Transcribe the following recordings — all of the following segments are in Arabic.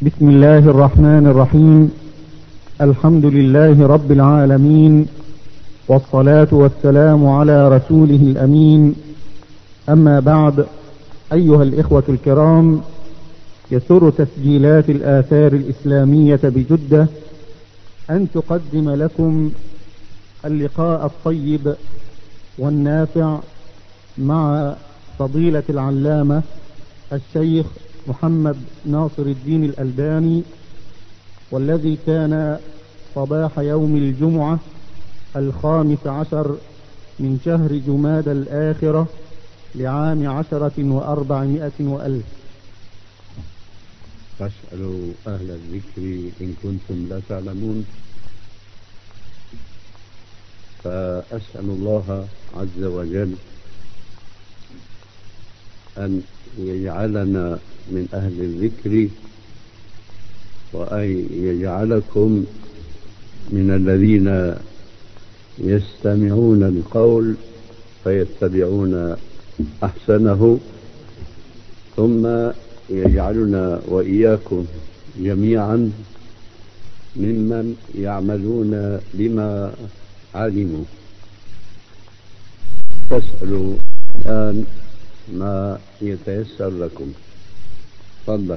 بسم الله الرحمن الرحيم. الحمد لله رب العالمين، والصلاة والسلام على رسوله الأمين. أما بعد، أيها الإخوة الكرام، يسر تسجيلات الآثار الإسلامية بجدة أن تقدم لكم اللقاء الطيب والنافع مع فضيلة العلامة الشيخ محمد ناصر الدين الألباني، والذي كان صباح يوم الجمعة 15 من شهر جمادى الآخرة لعام 1400 فاسألوا أهل الذكر إن كنتم لا تعلمون. فأسأل الله عز وجل أن يجعلنا من أهل الذكر، وأن يجعلكم من الذين يستمعون القول فيتبعون أحسنه، ثم يجعلنا وإياكم جميعا ممن يعملون لما علموا. فاسألوا الآن ما يتيسر لكم. تفضل.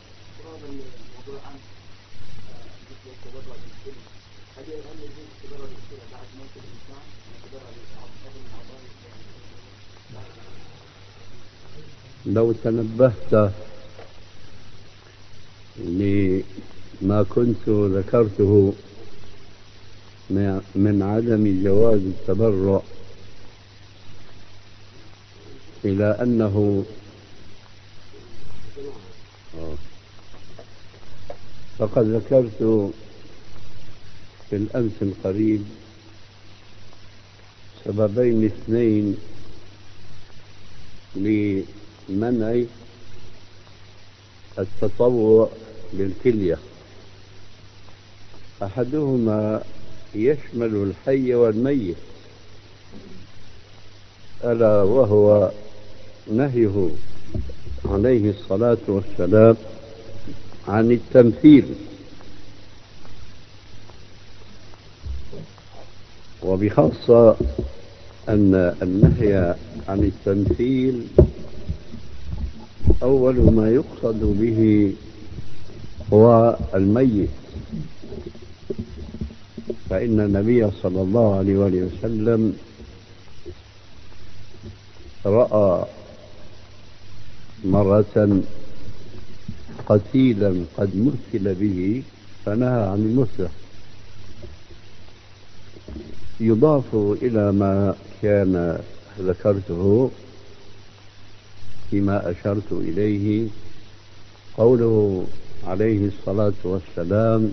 لو تنبهت لما كنت ذكرته من عدم جواز التبرع إلى أنه فقد ذكرت في الأمس القريب سببين اثنين لمنع التطوع بالكلية. أحدهما يشمل الحي والميت، ألا وهو نهيه عليه الصلاة والسلام عن التمثيل، وبخاصة أن النهي عن التمثيل أول ما يقصد به هو الميت، فإن النبي صلى الله عليه وسلم رأى مرة قتيلا قد مثل به فنهى عن المثل. يضاف إلى ما كان ذكرته فيما أشرت إليه قوله عليه الصلاة والسلام: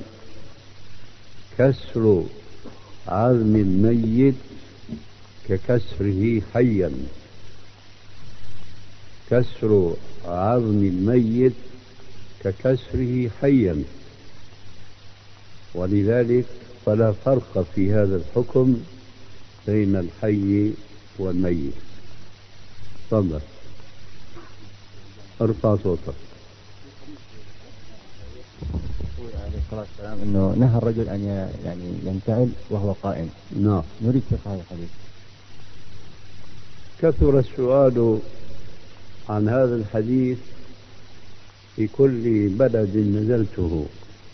كسر عظم الميت ككسره حيا. كسر عظم الميت ككسره حيا، ولذلك فلا فرق في هذا الحكم بين الحي والميت. تفضل، ارفع صوتك. عليه الصلاة والسلام أنه نهى الرجل أن ينتعل وهو قائم. نعم. نريد شرح هذا الحديث. كثر السؤال عن هذا الحديث في كل بلد نزلته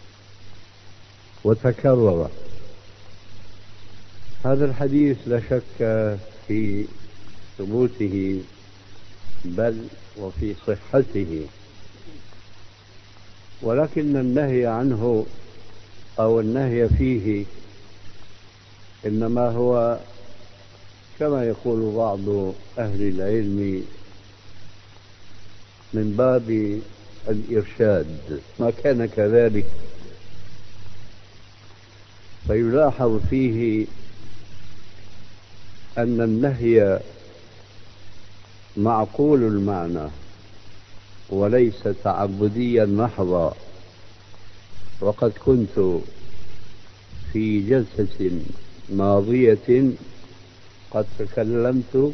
وتكرر. هذا الحديث لا شك في ثبوته بل وفي صحته، ولكن النهي عنه أو النهي فيه إنما هو كما يقول بعض أهل العلم من باب الإرشاد، ما كان كذلك. فيلاحظ فيه أن النهي معقول المعنى وليس تعبديا محضا. وقد كنت في جلسة ماضية قد تكلمت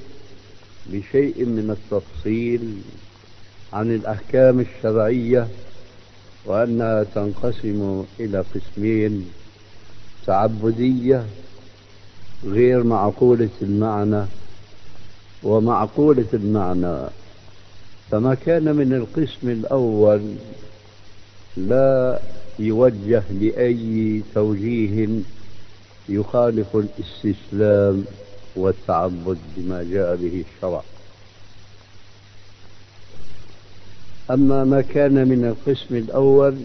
بشيء من التفصيل عن الأحكام الشرعية وأنها تنقسم إلى قسمين: تعبدية غير معقولة المعنى ومعقولة المعنى. فما كان من القسم الأول لا يوجه لأي توجيه يخالف الاستسلام والتعبد بما جاء به الشرع. أما ما كان من القسم الأول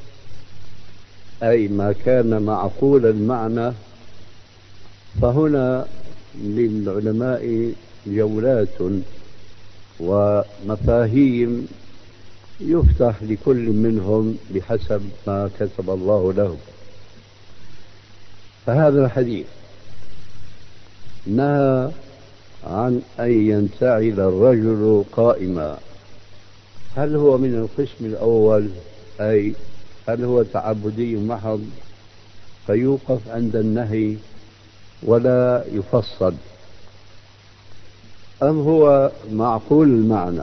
أي ما كان معقول المعنى، فهنا للعلماء جولات ومفاهيم يفتح لكل منهم بحسب ما كتب الله له. فهذا الحديث نهى عن أن ينتعل الرجل قائما. هل هو من القسم الأول، أي هل هو تعبدي محض فيوقف عند النهي ولا يفصل، أم هو معقول المعنى؟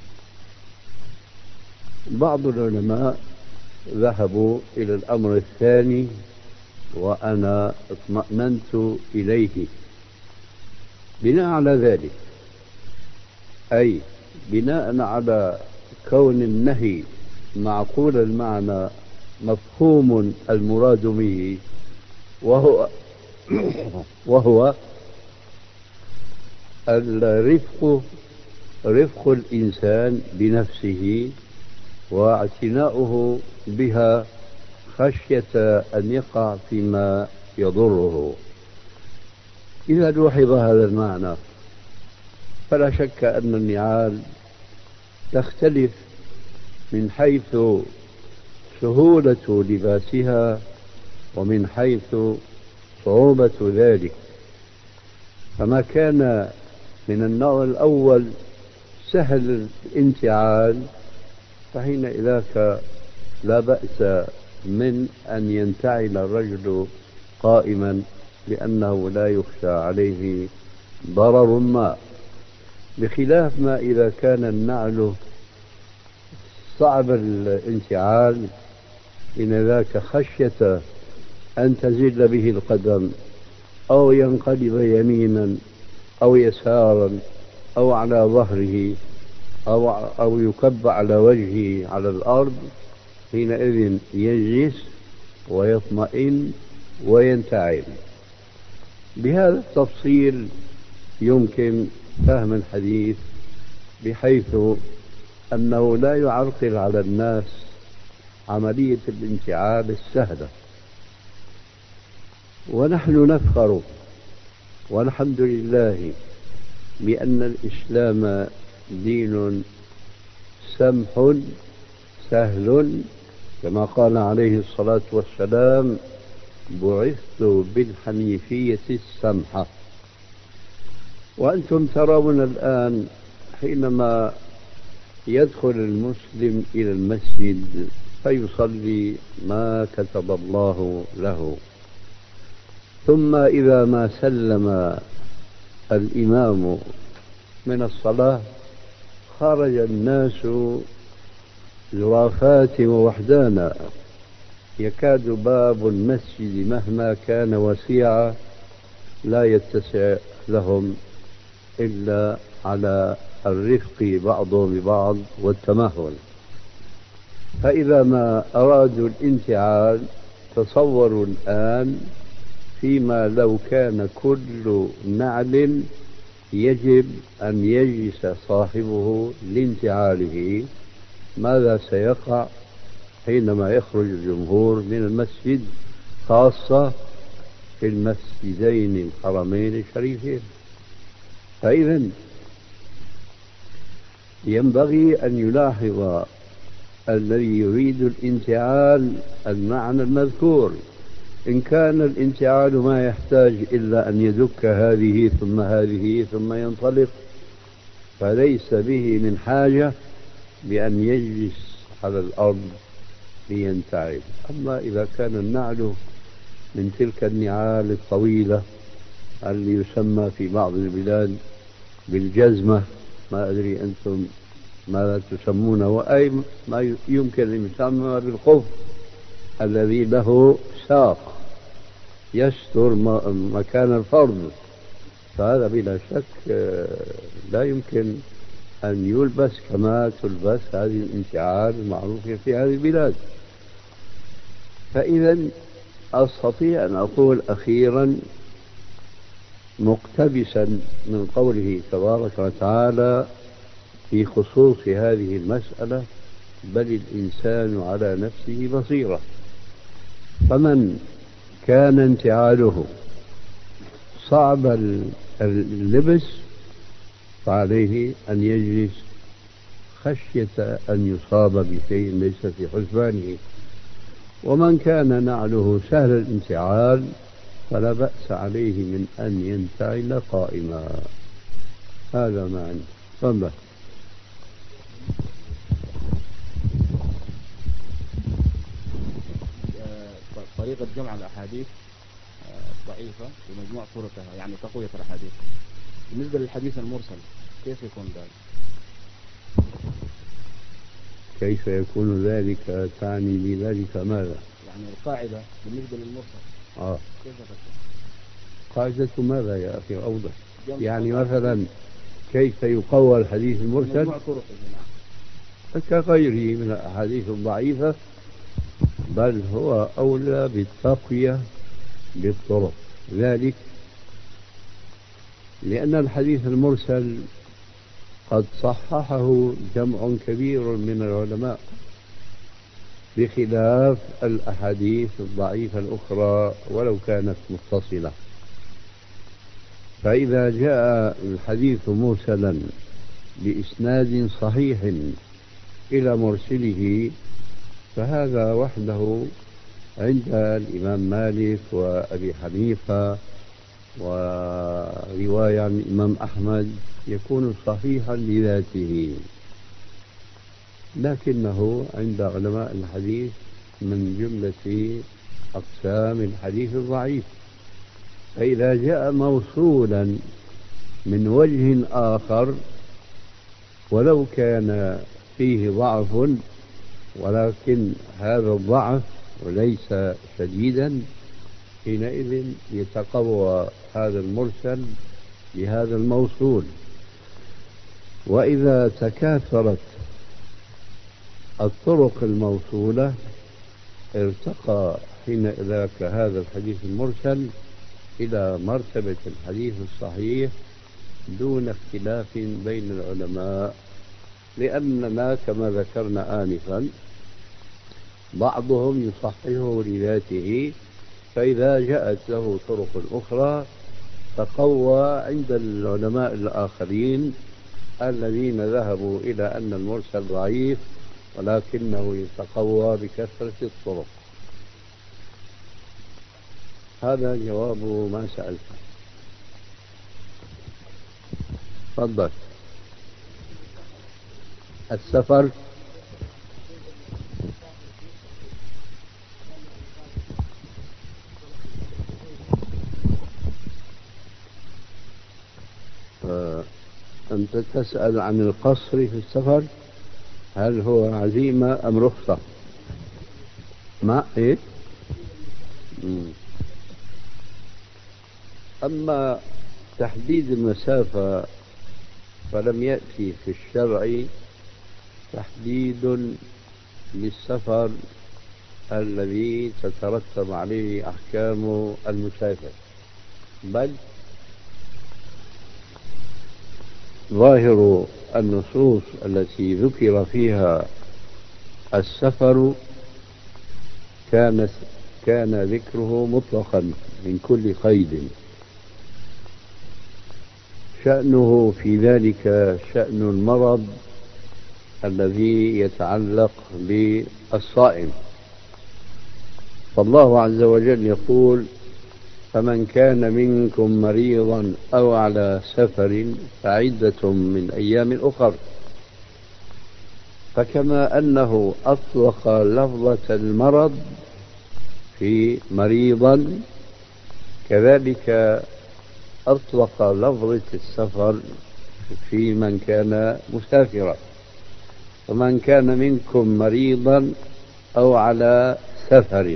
بعض العلماء ذهبوا إلى الأمر الثاني، وأنا اطمأننت إليه. بناء على ذلك، أي بناء على كون النهي معقول المعنى مفهوم المراد به، وهو رفق الإنسان بنفسه واعتناؤه بها خشية أن يقع فيما يضره. إذا لوحظ هذا المعنى فلا شك أن النعال تختلف من حيث سهولة لباسها ومن حيث صعوبة ذلك. فما كان من النوع الأول سهل الانتعال فحينئذ لا بأس من أن ينتعل الرجل قائما، لأنه لا يخشى عليه ضرر ما، بخلاف ما إذا كان النعل صعب الانتعال، إن ذاك خشية أن تزل به القدم أو ينقلب يمينا أو يسارا أو على ظهره أو يكب على وجهه على الأرض، حينئذ يجلس ويطمئن وينتعل. بهذا التفصيل يمكن فهم الحديث بحيث أنه لا يعرقل على الناس عملية الانتعال السهلة. ونحن نفخر والحمد لله بأن الإسلام دين سمح سهل، كما قال عليه الصلاة والسلام: بعثت بالحنيفية السمحة. وأنتم ترون الآن حينما يدخل المسلم إلى المسجد فيصلي ما كتب الله له، ثم إذا ما سلم الإمام من الصلاة خرج الناس زرافات ووحدانا، يكاد باب المسجد مهما كان وسيعا لا يتسع لهم إلا على الرفق بعضهم ببعض والتمهل. فإذا ما أرادوا الانتعال تصوروا الآن فيما لو كان كل نعل يجب أن يجلس صاحبه لانتعاله، ماذا سيقع حينما يخرج الجمهور من المسجد، خاصة في المسجدين الحرمين الشريفين؟ فإذا ينبغي أن يلاحظ الذي يريد الانتعال المعنى المذكور. إن كان الانتعال ما يحتاج إلا أن يدك هذه ثم هذه ثم ينطلق، فليس به من حاجة بأن يجلس على الأرض لينتعل. أما إذا كان النعل من تلك النعال الطويلة اللي يسمى في بعض البلاد بالجزمة، ما أدري أنتم ما تسمونه، أي ما يمكن أن يسمى بالخف الذي له ساق يستر مكان الفرض، فهذا بلا شك لا يمكن أن يلبس كما تلبس هذه الانتعال المعروفة في هذه البلاد. فإذا أستطيع أن أقول أخيرا مقتبسا من قوله تبارك وتعالى في خصوص هذه المسألة: بل الإنسان على نفسه بصيرة. فمن كان انتعاله صعب اللبس فعليه أن يجلس خشية أن يصاب بشيء ليس في حسبانه، ومن كان نعله سهل الانتعال فلا بأس عليه من أن ينتعل قائما. هذا ما عندي. تفضل. طريقة جمع الأحاديث ضعيفة ومجموع طرقها، يعني تقوية الأحاديث. بالنسبة للحديث المرسل كيف يكون ذلك؟ كيف يكون ذلك؟ تعني بذلك ماذا؟ يعني القاعدة بالنسبة للمرسل كيف تكون؟ قاعدة ماذا يا أخي؟ أوضح. يعني مثلا كيف يقوى الحديث المرسل؟ مجموع طرقه كغيره من الأحاديث الضعيفة، بل هو أولى بالتقوية بالطرق. ذلك لأن الحديث المرسل قد صححه جمع كبير من العلماء بخلاف الأحاديث الضعيفة الأخرى ولو كانت متصلة. فإذا جاء الحديث مرسلا بإسناد صحيح إلى مرسله فهذا وحده عند الإمام مالك وأبي حنيفة ورواية عن الإمام أحمد يكون صحيحا لذاته، لكنه عند علماء الحديث من جملة أقسام الحديث الضعيف. فإذا جاء موصولا من وجه آخر ولو كان فيه ضعف ولكن هذا الضعف وليس شديدا، حينئذ يتقوى هذا المرسل بهذا الموصول. وإذا تكاثرت الطرق الموصولة ارتقى حينئذ هذا الحديث المرسل إلى مرتبة الحديث الصحيح دون اختلاف بين العلماء، لأننا كما ذكرنا آنفا بعضهم يصححه لذاته، فإذا جاءت له طرق أخرى تقوى عند العلماء الآخرين الذين ذهبوا إلى أن المرسل ضعيف ولكنه يتقوى بكثرة الطرق. هذا جواب ما سألت. تفضل. السفر أنت تسأل عن القصر في السفر، هل هو عزيمة أم رخصة؟ ما إيه؟ أما تحديد المسافة فلم يأتي في الشرع تحديد للسفر الذي تترتب عليه أحكام المسافر، بل ظاهر النصوص التي ذكر فيها السفر كان ذكره مطلقا من كل قيد، شأنه في ذلك شأن المرض الذي يتعلق بالصائم. فالله عز وجل يقول: فمن كان منكم مريضا أو على سفر فعدة من أيام أخر. فكما أنه أطلق لفظة المرض في مريضا كذلك أطلق لفظة السفر في من كان مسافرا. فمن كان منكم مريضا أو على سفر.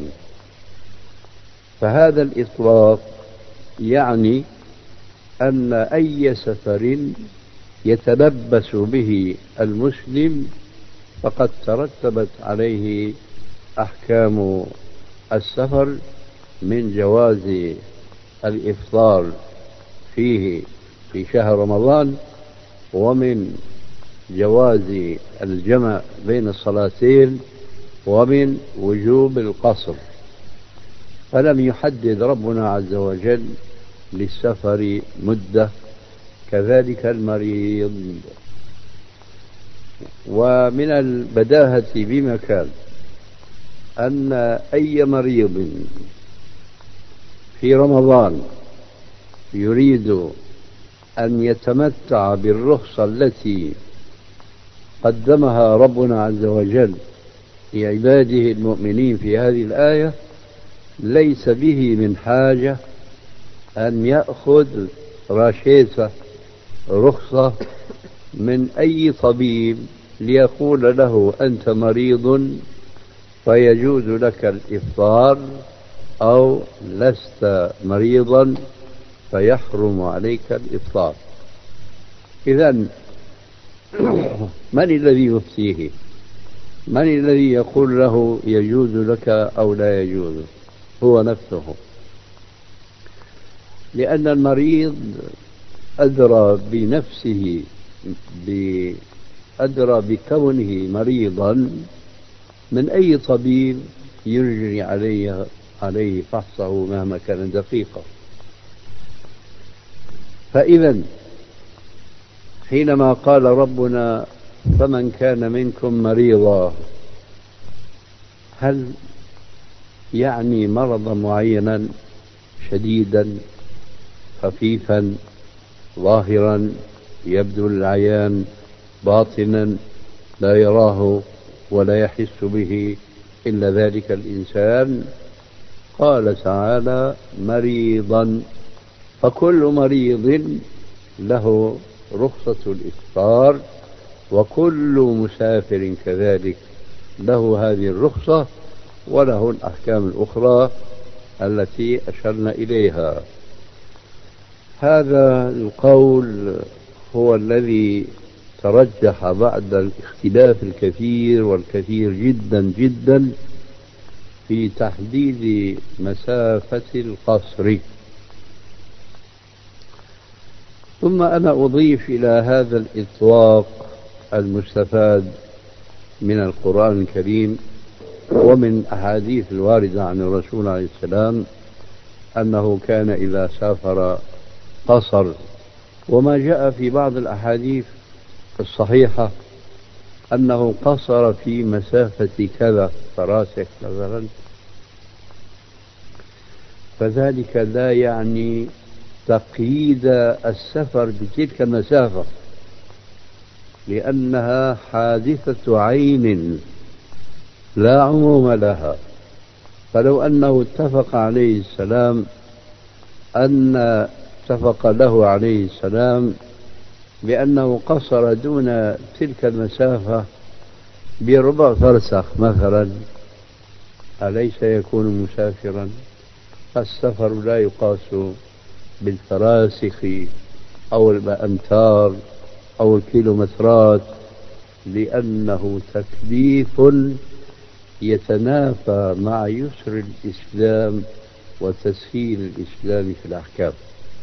فهذا الإطلاق يعني أن أي سفر يتلبس به المسلم فقد ترتبت عليه أحكام السفر من جواز الإفطار فيه في شهر رمضان، ومن جواز الجمع بين الصلاتين، ومن وجوب القصر. فلم يحدد ربنا عز وجل للسفر مدة، كذلك المريض. ومن البداهة بمكان أن أي مريض في رمضان يريد أن يتمتع بالرخصة التي قدمها ربنا عز وجل لعباده المؤمنين في هذه الآية، ليس به من حاجة أن يأخذ راشيسة رخصة من أي طبيب ليقول له أنت مريض فيجوز لك الإفطار، أو لست مريضا فيحرم عليك الإفطار. إذن من الذي يفتيه؟ من الذي يقول له يجوز لك أو لا يجوز؟ هو نفسه، لأن المريض أدرى بنفسه، أدرى بكونه مريضا من أي طبيب يجري عليه فحصه مهما كان دقيقا. فإذا حينما قال ربنا فمن كان منكم مريضا، هل يعني مرضا معينا شديدا خفيفا ظاهرا يبدو للعيان باطنا لا يراه ولا يحس به إلا ذلك الإنسان؟ قال تعالى مريضا، فكل مريض له رخصة الإفطار، وكل مسافر كذلك له هذه الرخصة وله الأحكام الأخرى التي أشرنا إليها. هذا القول هو الذي ترجح بعد الاختلاف الكثير والكثير جدا جدا في تحديد مسافة القصر. ثم أنا أضيف إلى هذا الإطلاق المستفاد من القرآن الكريم ومن أحاديث الواردة عن الرسول عليه السلام أنه كان إذا سافر قصر، وما جاء في بعض الأحاديث الصحيحة أنه قصر في مسافة كذا فراسخ مثلا، فذلك لا يعني تقييد السفر بتلك المسافة، لأنها حادثة عين لا عموم لها. فلو أنه اتفق له عليه السلام بأنه قصر دون تلك المسافة بربع فرسخ مثلا، أليس يكون مسافرا؟ السفر لا يقاس بالفراسخ أو الأمتار أو الكيلومترات، لأنه تكليف يتنافى مع يسر الإسلام وتسهيل الإسلام في الأحكام.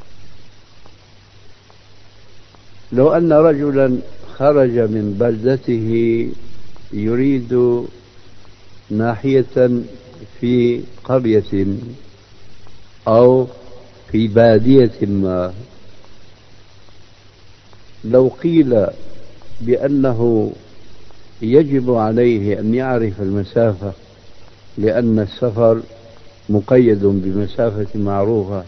لو أن رجلا خرج من بلدته يريد ناحية في قرية أو في بادية ما، لو قيل بأنه يجب عليه أن يعرف المسافة لأن السفر مقيد بمسافة معروفة،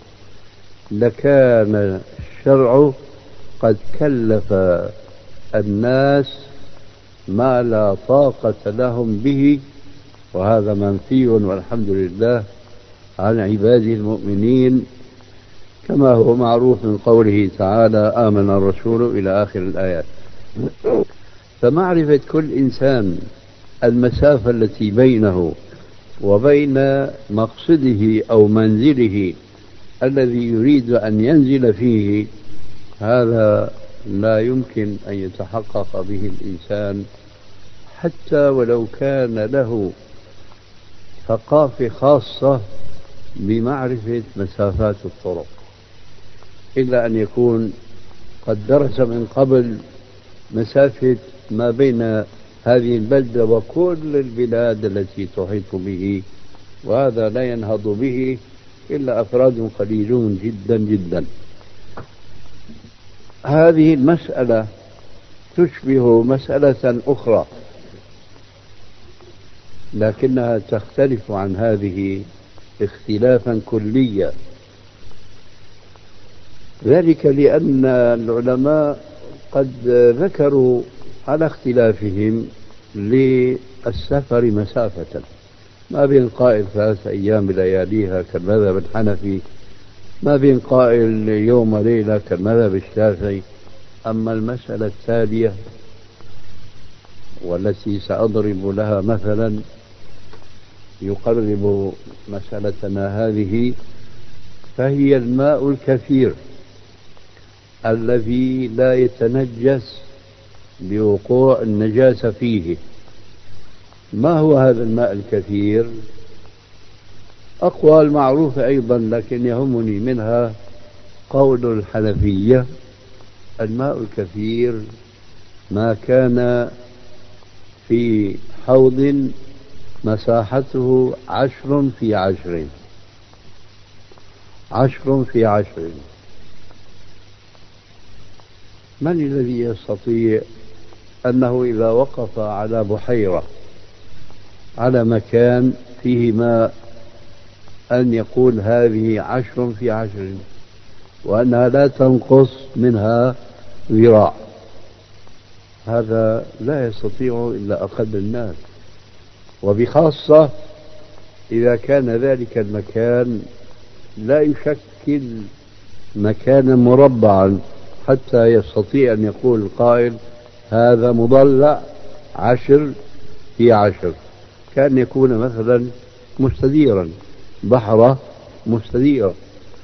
لكان الشرع قد كلف الناس ما لا طاقة لهم به، وهذا منفي والحمد لله عن عباده المؤمنين، كما هو معروف من قوله تعالى آمن الرسول إلى آخر الآيات. فمعرفة كل إنسان المسافة التي بينه وبين مقصده أو منزله الذي يريد أن ينزل فيه، هذا لا يمكن أن يتحقق به الإنسان حتى ولو كان له ثقافة خاصة بمعرفة مسافات الطرق، إلا أن يكون قد درس من قبل مسافة ما بين هذه البلدة وكل البلاد التي تحيط به، وهذا لا ينهض به إلا أفراد قليلون جدا جدا. هذه المسألة تشبه مسألة أخرى لكنها تختلف عن هذه اختلافا كليا، ذلك لأن العلماء قد ذكروا على اختلافهم للسفر مسافة، ما بين قائل 3 أيام بلياليها كالمذهب الحنفي، ما بين قائل يوم وليلة كالمذهب الشافعي. أما المسألة التالية والتي سأضرب لها مثلا يقرب مسألتنا هذه، فهي الماء الكثير الذي لا يتنجس بوقوع النجاسة فيه. ما هو هذا الماء الكثير؟ أقوال معروفة أيضا، لكن يهمني منها قول الحنفية: الماء الكثير ما كان في حوض مساحته 10 في 10، 10 في 10. من الذي يستطيع أنه إذا وقف على بحيرة، على مكان فيه ماء، أن يقول هذه 10 في 10 وأنها لا تنقص منها ذراع؟ هذا لا يستطيع إلا أقل الناس، وبخاصة إذا كان ذلك المكان لا يشكل مكانا مربعا حتى يستطيع أن يقول القائل هذا مضلع 10 في 10، كان يكون مثلا مستديرا، بحرة مستديرة.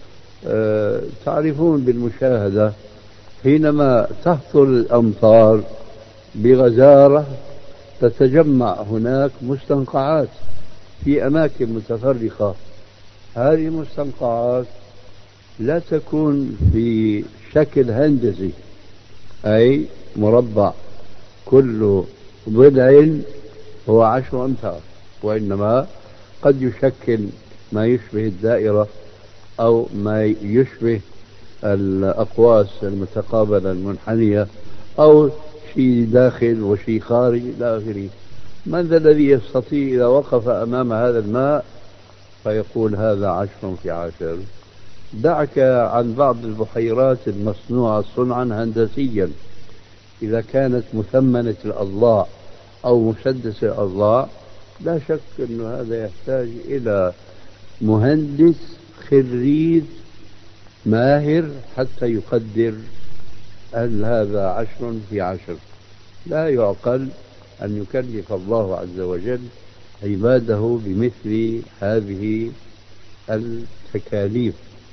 تعرفون بالمشاهدة حينما تهطل الأمطار بغزارة تتجمع هناك مستنقعات في أماكن متفرقة، هذه المستنقعات لا تكون في شكل هندسي أي مربع كل ضلع هو 10 أمتار، وإنما قد يشكل ما يشبه الدائرة أو ما يشبه الأقواس المتقابلة المنحنية، أو شيء داخل وشيء خارج إلى آخره. من ذا الذي يستطيع إذا وقف أمام هذا الماء فيقول هذا 10 في 10؟ دعك عن بعض البحيرات المصنوعة صنعا هندسيا، إذا كانت مثمنة الأضلاع أو مسدسة الأضلاع لا شك أن هذا يحتاج إلى مهندس خريج ماهر حتى يقدر هل هذا 10 في 10. لا يعقل أن يكلف الله عز وجل عباده بمثل هذه التكاليف.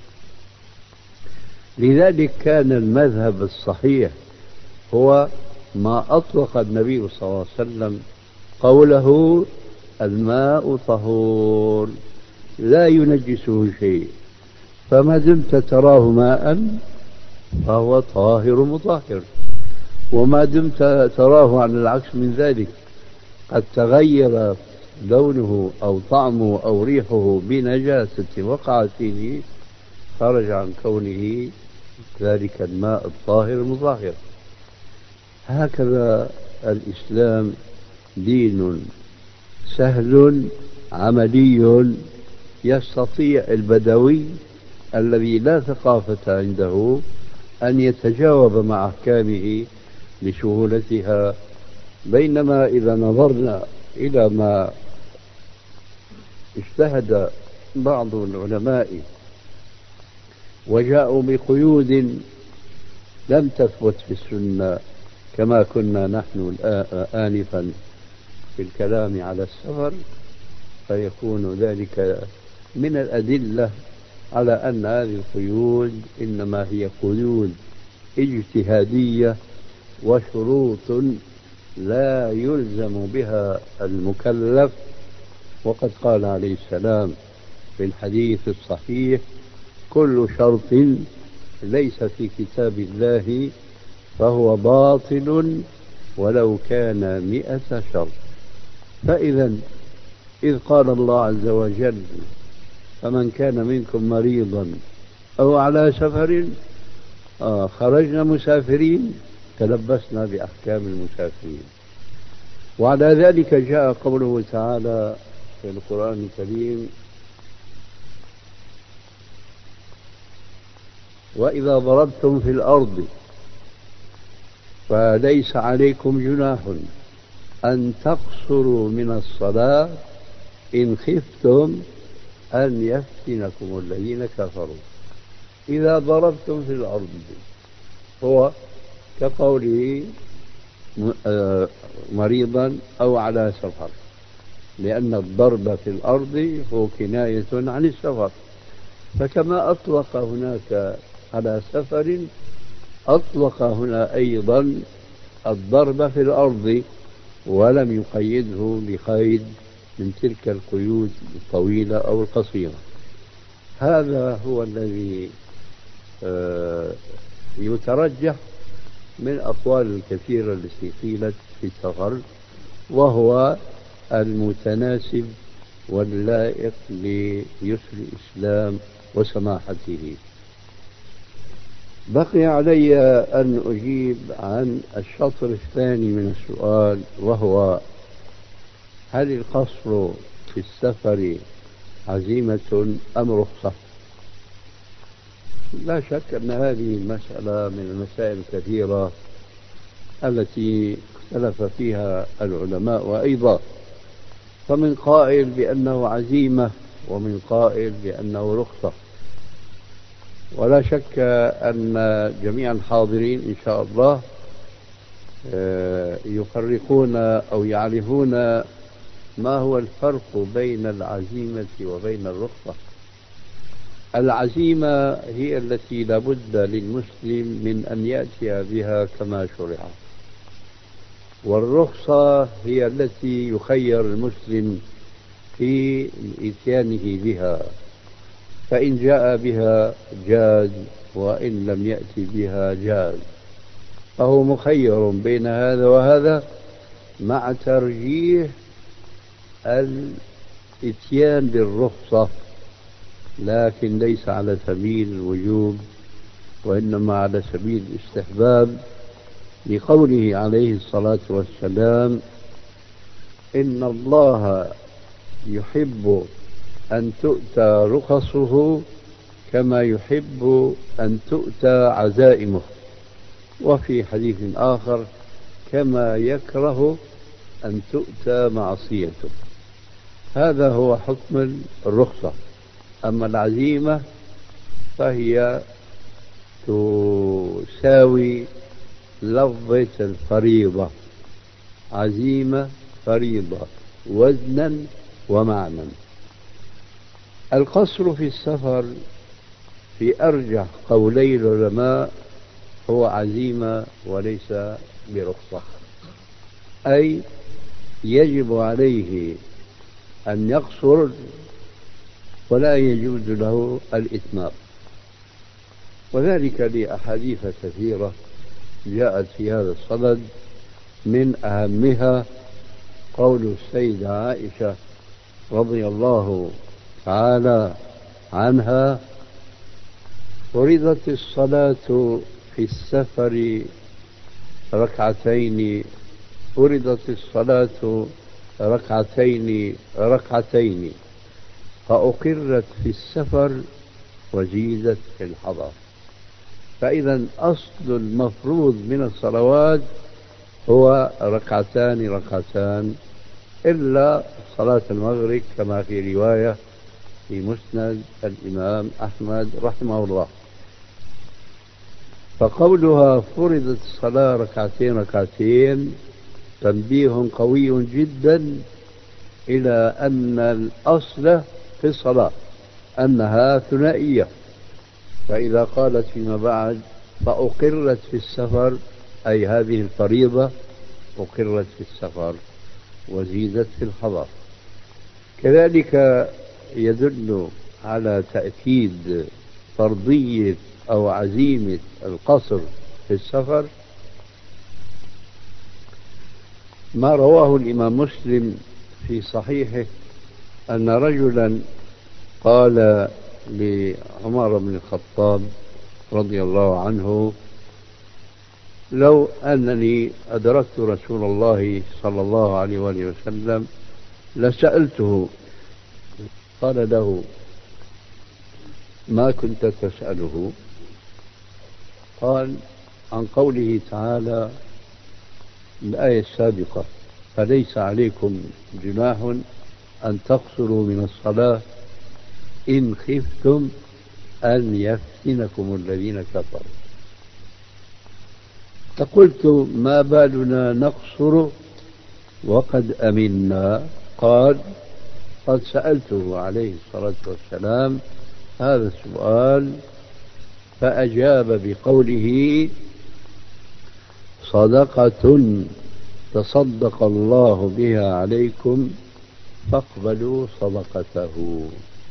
لذلك كان المذهب الصحيح هو ما أطلق النبي صلى الله عليه وسلم قوله: الماء طهور لا ينجسه شيء، فما دمت تراه ماء فهو طاهر مطهر، وما دمت تراه على العكس من ذلك قد تغير لونه أو طعمه أو ريحه بنجاسة وقعت فيه، خرج عن كونه ذلك الماء الطاهر المطهر. هكذا الإسلام دين سهل عملي، يستطيع البدوي الذي لا ثقافة عنده أن يتجاوب مع أحكامه لسهولتها. بينما إذا نظرنا إلى ما اجتهد بعض العلماء وجاءوا بقيود لم تثبت في السنة كما كنا نحن آنفا في الكلام على السفر، فيكون ذلك من الأدلة على أن هذه القيود إنما هي قيود اجتهادية وشروط لا يلزم بها المكلف. وقد قال عليه السلام في الحديث الصحيح: كل شرط ليس في كتاب الله فهو باطل ولو كان 100 شرط. فإذا إذ قال الله عز وجل: فمن كان منكم مريضا أو على سفر، خرجنا مسافرين، تلبسنا بأحكام المسافرين. وعلى ذلك جاء قوله تعالى في القرآن الكريم: وإذا ضربتم في الأرض فليس عليكم جناح أن تقصروا من الصلاة إن خفتم أن يفتنكم الذين كفروا. إذا ضربتم في الأرض هو كقوله مريضا أو على سفر، لأن الضرب في الأرض هو كناية عن السفر. فكما أطلق هناك على سفر، أطلق هنا أيضا الضرب في الأرض، ولم يقيده بقيد من تلك القيود الطويلة أو القصيرة. هذا هو الذي يترجح من أقوال الكثيرة التي قيلت في السفر، وهو المتناسب واللائق ليسر الإسلام وسماحته. بقي علي أن أجيب عن الشطر الثاني من السؤال، وهو: هل القصر في السفر عزيمة أم رخصة؟ لا شك أن هذه المسألة من المسائل الكثيرة التي اختلف فيها العلماء، وأيضا فمن قائل بأنه عزيمة ومن قائل بأنه رخصة. ولا شك أن جميع الحاضرين إن شاء الله يفرقون أو يعرفون ما هو الفرق بين العزيمة وبين الرخصة. العزيمة هي التي لابد للمسلم من أن يأتي بها كما شرع، والرخصة هي التي يخير المسلم في إتيانه بها، فإن جاء بها جاز وإن لم يأتي بها جاز، فهو مخير بين هذا وهذا، مع ترجيح الإتيان بالرخصة، لكن ليس على سبيل الوجوب وإنما على سبيل الاستحباب، لقوله عليه الصلاة والسلام: إن الله يحب أن تؤتى رخصه كما يحب أن تؤتى عزائمه، وفي حديث آخر: كما يكره أن تؤتى معصيته. هذا هو حكم الرخصة. أما العزيمة فهي تساوي لفظة الفريضة، عزيمة فريضة وزنا ومعنى. القصر في السفر في أرجح قولي العلماء هو عزيمة وليس برخصة، أي يجب عليه أن يقصر ولا يجوز له الإتمام، وذلك لأحاديث كثيرة جاءت في هذا الصدد. من أهمها قول السيدة عائشة رضي الله تعالى عنها: فرضت الصلاة في السفر ركعتين، فرضت الصلاة ركعتين فأقرت في السفر وزيدت في الحضر. فإذا أصل المفروض من الصلوات هو ركعتان، إلا صلاة المغرب كما في رواية في مسند الإمام أحمد رحمه الله. فقولها فرضت الصلاة ركعتين ركعتين تنبيه قوي جدا إلى أن الأصل في الصلاة أنها ثنائية. فإذا قالت فيما بعد فأقرت في السفر، أي هذه الفريضة أقرت في السفر وزيدت في الحضر. كذلك يدل على تأكيد فرضية أو عزيمة القصر في السفر ما رواه الإمام مسلم في صحيحه أن رجلا قال لعمر بن الخطاب رضي الله عنه: لو أنني أدركت رسول الله صلى الله عليه وآله وسلم لسألته. قال له: ما كنت تسأله؟ قال: عن قوله تعالى الآية السابقة: فليس عليكم جناح أن تقصروا من الصلاة إن خفتم أن يفتنكم الذين كفروا. فقلت: ما بالنا نقصر وقد أمنا؟ قال: قد سألته عليه الصلاة والسلام هذا السؤال فأجاب بقوله: صدقة تصدق الله بها عليكم فاقبلوا صدقته.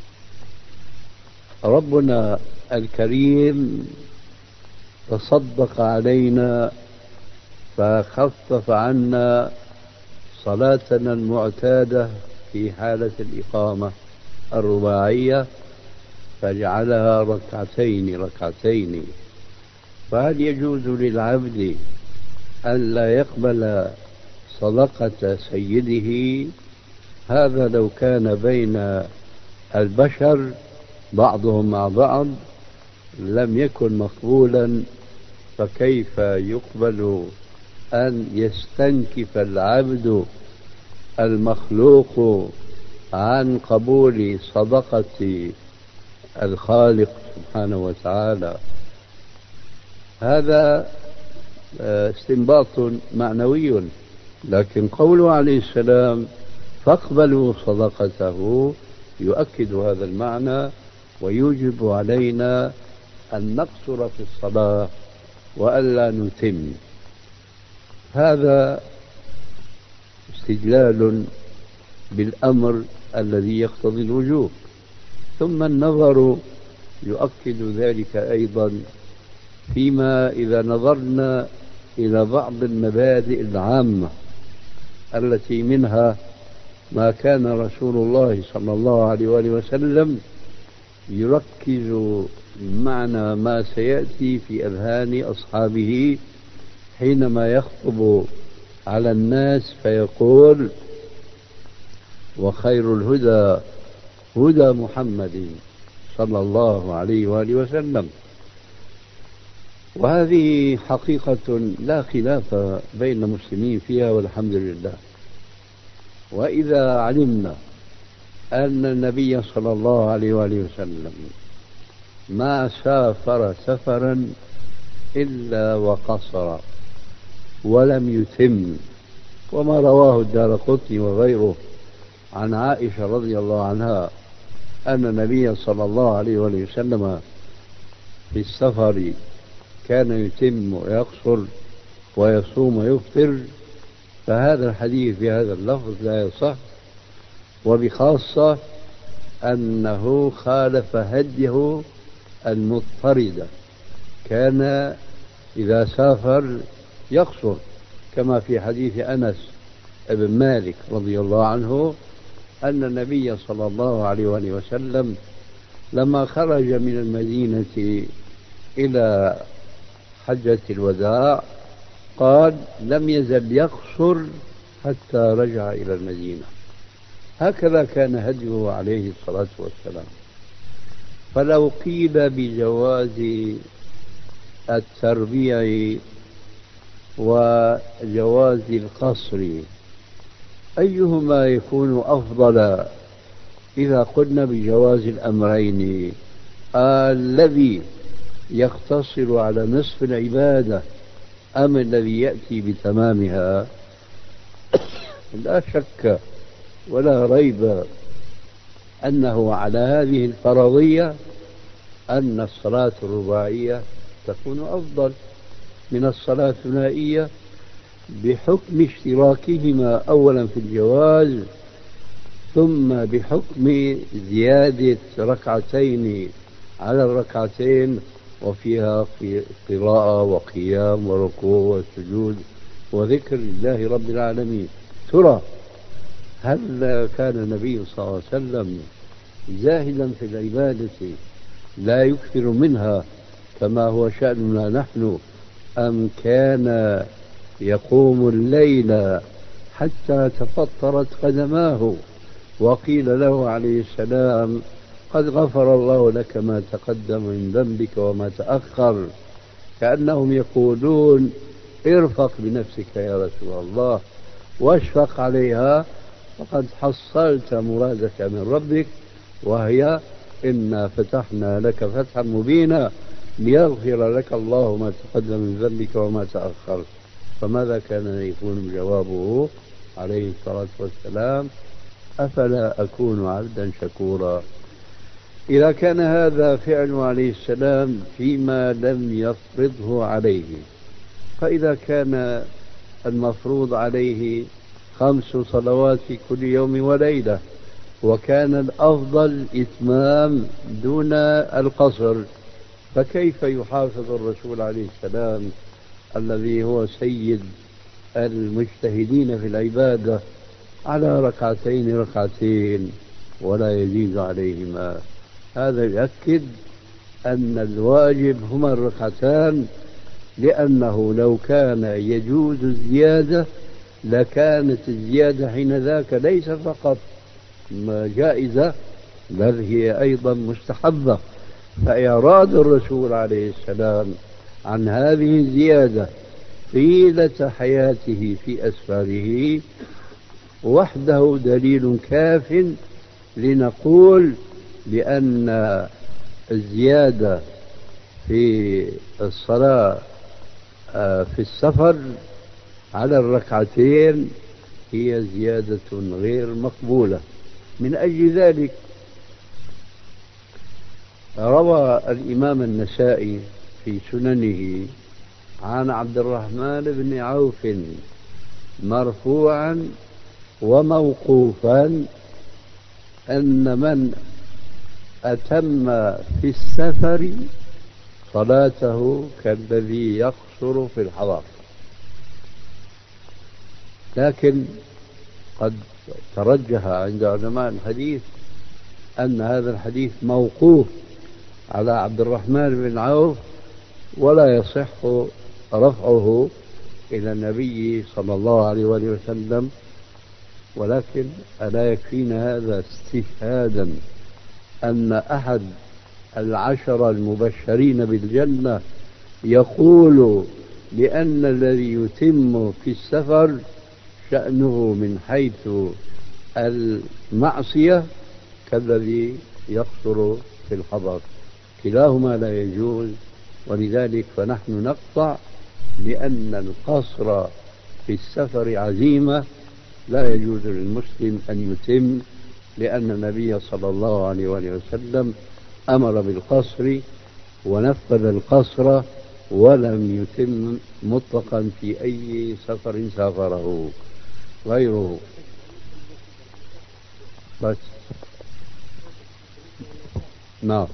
ربنا الكريم تصدق علينا فخفف عنا صلاتنا المعتادة في حالة الإقامة الرباعية فجعلها ركعتين ركعتين. فهل يجوز للعبد أن لا يقبل صدقة سيده؟ هذا لو كان بين البشر بعضهم مع بعض لم يكن مقبولا، فكيف يقبل أن يستنكف العبد المخلوق عن قبول صدقة الخالق سبحانه وتعالى؟ هذا استنباط معنوي، لكن قوله عليه السلام فاقبلوا صدقته يؤكد هذا المعنى ويوجب علينا أن نقصر في الصلاة وألا نتم. هذا استدلال بالأمر الذي يقتضي الوجوب. ثم النظر يؤكد ذلك أيضا فيما إذا نظرنا إلى بعض المبادئ العامة التي منها ما كان رسول الله صلى الله عليه وآله وسلم يركز معنى ما سيأتي في أذهان أصحابه حينما يخطب على الناس فيقول: وخير الهدى هدى محمد صلى الله عليه وآله وسلم. وهذه حقيقة لا خلاف بين المسلمين فيها والحمد لله. وإذا علمنا أن النبي صلى الله عليه وآله وسلم ما سافر سفرا إلا وقصر ولم يتم، وما رواه الدارقطني وغيره عن عائشة رضي الله عنها أن النبي صلى الله عليه وآله وسلم في السفر كان يتم ويقصر ويصوم ويفطر، فهذا الحديث بهذا اللفظ لا يصح، وبخاصة أنه خالف هديه المضطردة. كان إذا سافر يقصر كما في حديث أنس بن مالك رضي الله عنه أن النبي صلى الله عليه وآله وسلم لما خرج من المدينة إلى حجة الوداع قال: لم يزل يقصر حتى رجع إلى المدينة. هكذا كان هديه عليه الصلاة والسلام. فلو قيل بجواز التربيع وجواز القصر أيهما يكون أفضل إذا قلنا بجواز الأمرين؟ الذي يقتصر على نصف العبادة أم الذي يأتي بتمامها؟ لا شك ولا ريب أنه على هذه الفرضية أن الصلاة الرباعية تكون أفضل من الصلاة الثنائية بحكم اشتراكهما أولا في الجواز، ثم بحكم زيادة ركعتين على الركعتين وفيها قراءة وقيام وركوع وسجود وذكر الله رب العالمين. ترى هل كان النبي صلى الله عليه وسلم زاهدا في العبادة لا يكثر منها كما هو شأننا نحن، أم كان يقوم الليل حتى تفطرت قدماه وقيل له عليه السلام قد غفر الله لك ما تقدم من ذنبك وما تأخر، كأنهم يقولون ارفق بنفسك يا رسول الله واشفق عليها فقد حصلت مرادك من ربك، وهي إنا فتحنا لك فتحا مبينا ليغفر لك الله ما تقدم من ذنبك وما تأخر. فماذا كان يكون جوابه عليه الصلاة والسلام؟ أفلا أكون عبدا شكورا. إذا كان هذا فعله عليه السلام فيما لم يفرضه عليه، فإذا كان المفروض عليه 5 صلوات في كل يوم وليلة وكان الأفضل إتمام دون القصر، فكيف يحافظ الرسول عليه السلام الذي هو سيد المجتهدين في العبادة على ركعتين ولا يزيد عليهما؟ هذا يؤكد أن الواجب هما الركعتان، لأنه لو كان يجوز الزيادة لكانت الزيادة حين ذاك ليس فقط جائزة بل هي أيضا مستحبة. فإعراض الرسول عليه السلام عن هذه الزيادة طيلة حياته في أسفاره وحده دليل كاف لنقول بأن الزيادة في الصلاة في السفر على الركعتين هي زيادة غير مقبولة. من أجل ذلك روى الإمام النسائي في سننه عن عبد الرحمن بن عوف مرفوعا وموقوفا أن من أتم في السفر صلاته كالذي يقصر في الحضر. لكن قد ترجح عند علماء الحديث أن هذا الحديث موقوف على عبد الرحمن بن عوف ولا يصح رفعه إلى النبي صلى الله عليه وسلم. ولكن ألا يكفينا هذا استشهادا أن أحد 10 المبشرين بالجنة يقول بأن الذي يتم في السفر شأنه من حيث المعصية كالذي يقصر في الحضر، كلاهما لا يجوز. ولذلك فنحن نقطع بأن القصر في السفر عزيمة لا يجوز للمسلم أن يتم، لأن النبي صلى الله عليه وسلم أمر بالقصر ونفذ القصر ولم يتم مطلقا في أي سفر سافره غيره. بس نعم.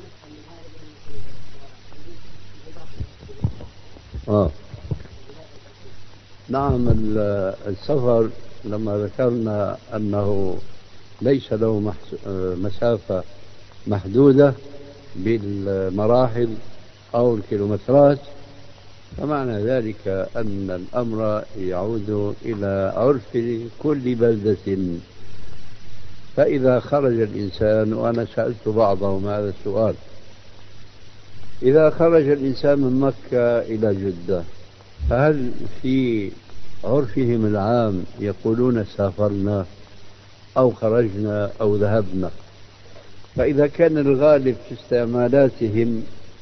نعم، السفر لما ذكرنا أنه ليس له مسافة محدودة بالمراحل أو الكيلومترات، فمعنى ذلك أن الأمر يعود إلى عرف كل بلدة. فإذا خرج الإنسان، وأنا سألت بعضهم هذا السؤال، إذا خرج الإنسان من مكة إلى جدة فهل في عرفهم العام يقولون سافرنا أو خرجنا أو ذهبنا؟ فإذا كان الغالب في استعمالاتهم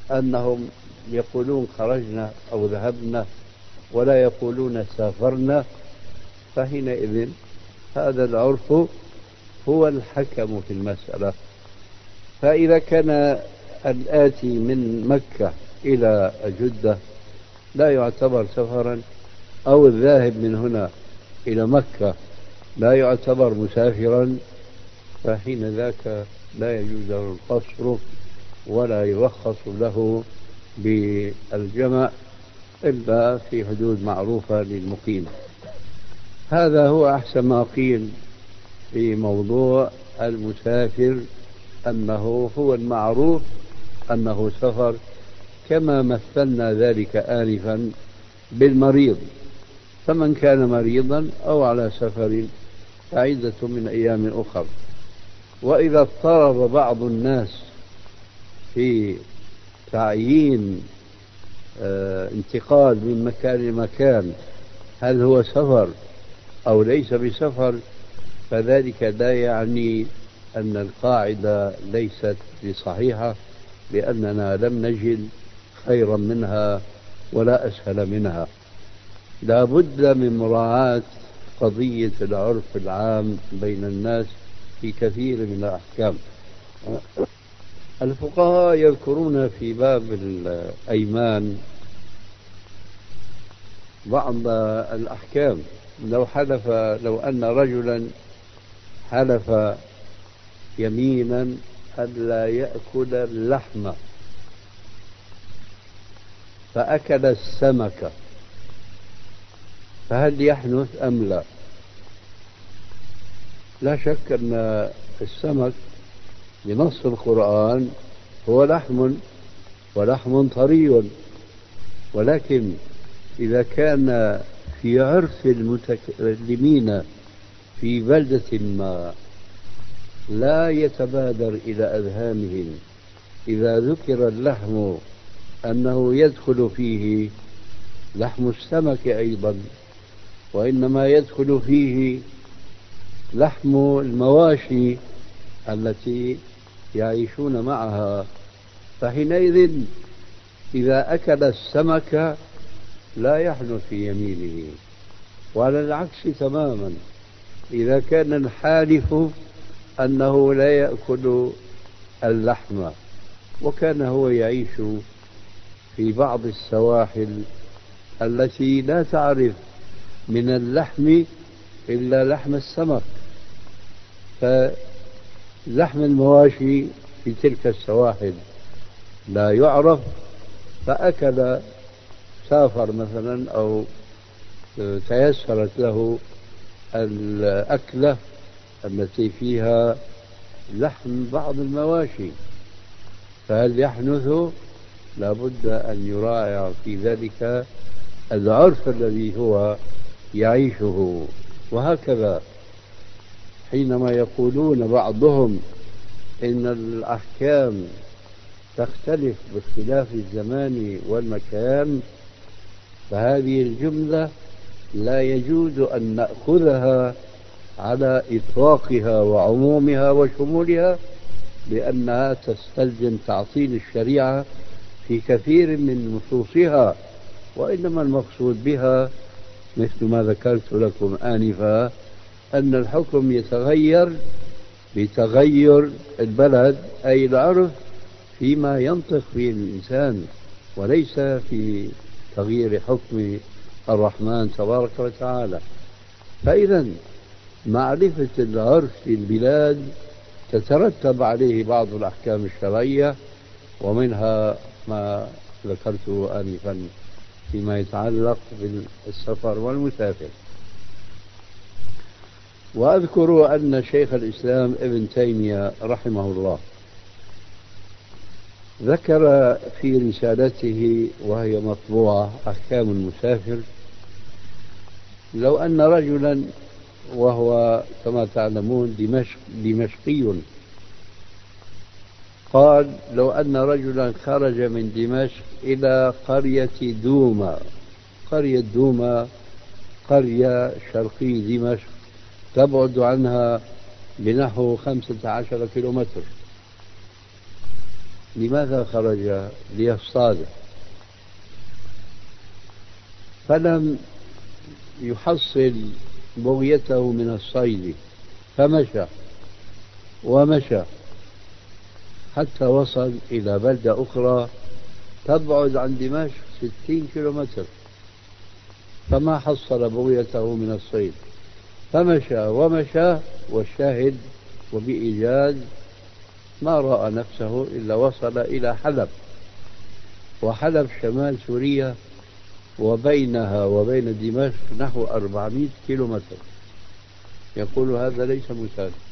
أنهم يقولون خرجنا أو ذهبنا ولا يقولون سافرنا، فحينئذ هذا العرف هو الحكم في المسألة. فإذا كان الآتي من مكة إلى جدة لا يعتبر سفرا، أو الذاهب من هنا إلى مكة لا يعتبر مسافرا، فحين ذاك لا يجوز له القصر ولا يرخص له بالجمع إلا في حدود معروفة للمقيم. هذا هو أحسن ما قيل في موضوع المسافر، أنه هو المعروف أنه سفر، كما مثلنا ذلك آنفا بالمريض، فمن كان مريضا أو على سفر فعدة من أيام أخر. وإذا اضطرب بعض الناس في تعيين انتقال من مكان لمكان هل هو سفر أو ليس بسفر، فذلك لا يعني أن القاعدة ليست بصحيحة، لأننا لم نجد خيرا منها ولا أسهل منها. لا بد من مراعاة قضية العرف العام بين الناس في كثير من الأحكام. الفقهاء يذكرون في باب الأيمان بعض الأحكام. لو أن رجلا حلف يمينا ألا يأكل اللحم فأكل السمك، فهل يحنث أم لا؟ لا شك أن السمك بنص القرآن هو لحم، ولحم طري، ولكن إذا كان في عرف المتكلمين في بلدة ما لا يتبادر إلى أذهانهم إذا ذكر اللحم أنه يدخل فيه لحم السمك أيضا، وإنما يدخل فيه لحم المواشي التي يعيشون معها، فحينئذ إذا أكل السمك لا يحنث في يمينه. وعلى العكس تماما، إذا كان الحالف أنه لا يأكل اللحم وكان هو يعيش في بعض السواحل التي لا تعرف من اللحم إلا لحم السمك، فلحم المواشي في تلك السواحل لا يعرف، فأكل، سافر مثلا أو تيسرت له الأكلة التي فيها لحم بعض المواشي، فهل يحنث؟ لابد أن يراعي في ذلك العرف الذي هو يعيشه. وهكذا حينما يقولون بعضهم إن الأحكام تختلف باختلاف الزمان والمكان، فهذه الجملة لا يجوز أن نأخذها على إطلاقها وعمومها وشمولها، لأنها تستلزم تعطيل الشريعة في كثير من نصوصها، وإنما المقصود بها مثل ما ذكرت لكم آنفا أن الحكم يتغير بتغير البلد أي العرف فيما ينطق به الإنسان، وليس في تغيير حكم الرحمن تبارك وتعالى. فإذا معرفة العرف في البلاد تترتب عليه بعض الأحكام الشرعية، ومنها ما ذكرته آنفا فيما يتعلق بالسفر والمسافر. وأذكر أن شيخ الإسلام ابن تيمية رحمه الله ذكر في رسالته وهي مطبوعة أحكام المسافر، لو أن رجلا وهو كما تعلمون دمشقي، قال لو أن رجلا خرج من دمشق إلى قرية دوما، قرية دوما قرية شرقي دمشق تبعد عنها بنحو 15 كيلومتر، لماذا خرج؟ ليصطاد، فلم يحصل بغيته من الصيد، فمشى ومشى حتى وصل إلى بلدة أخرى تبعد عن دمشق 60 كيلومتر، فما حصل بغيته من الصيد، فمشى ومشى، والشاهد وبإيجاز ما رأى نفسه إلا وصل إلى حلب، وحلب شمال سوريا، وبينها وبين دمشق نحو 400 كيلومتر. يقول هذا ليس مسافر.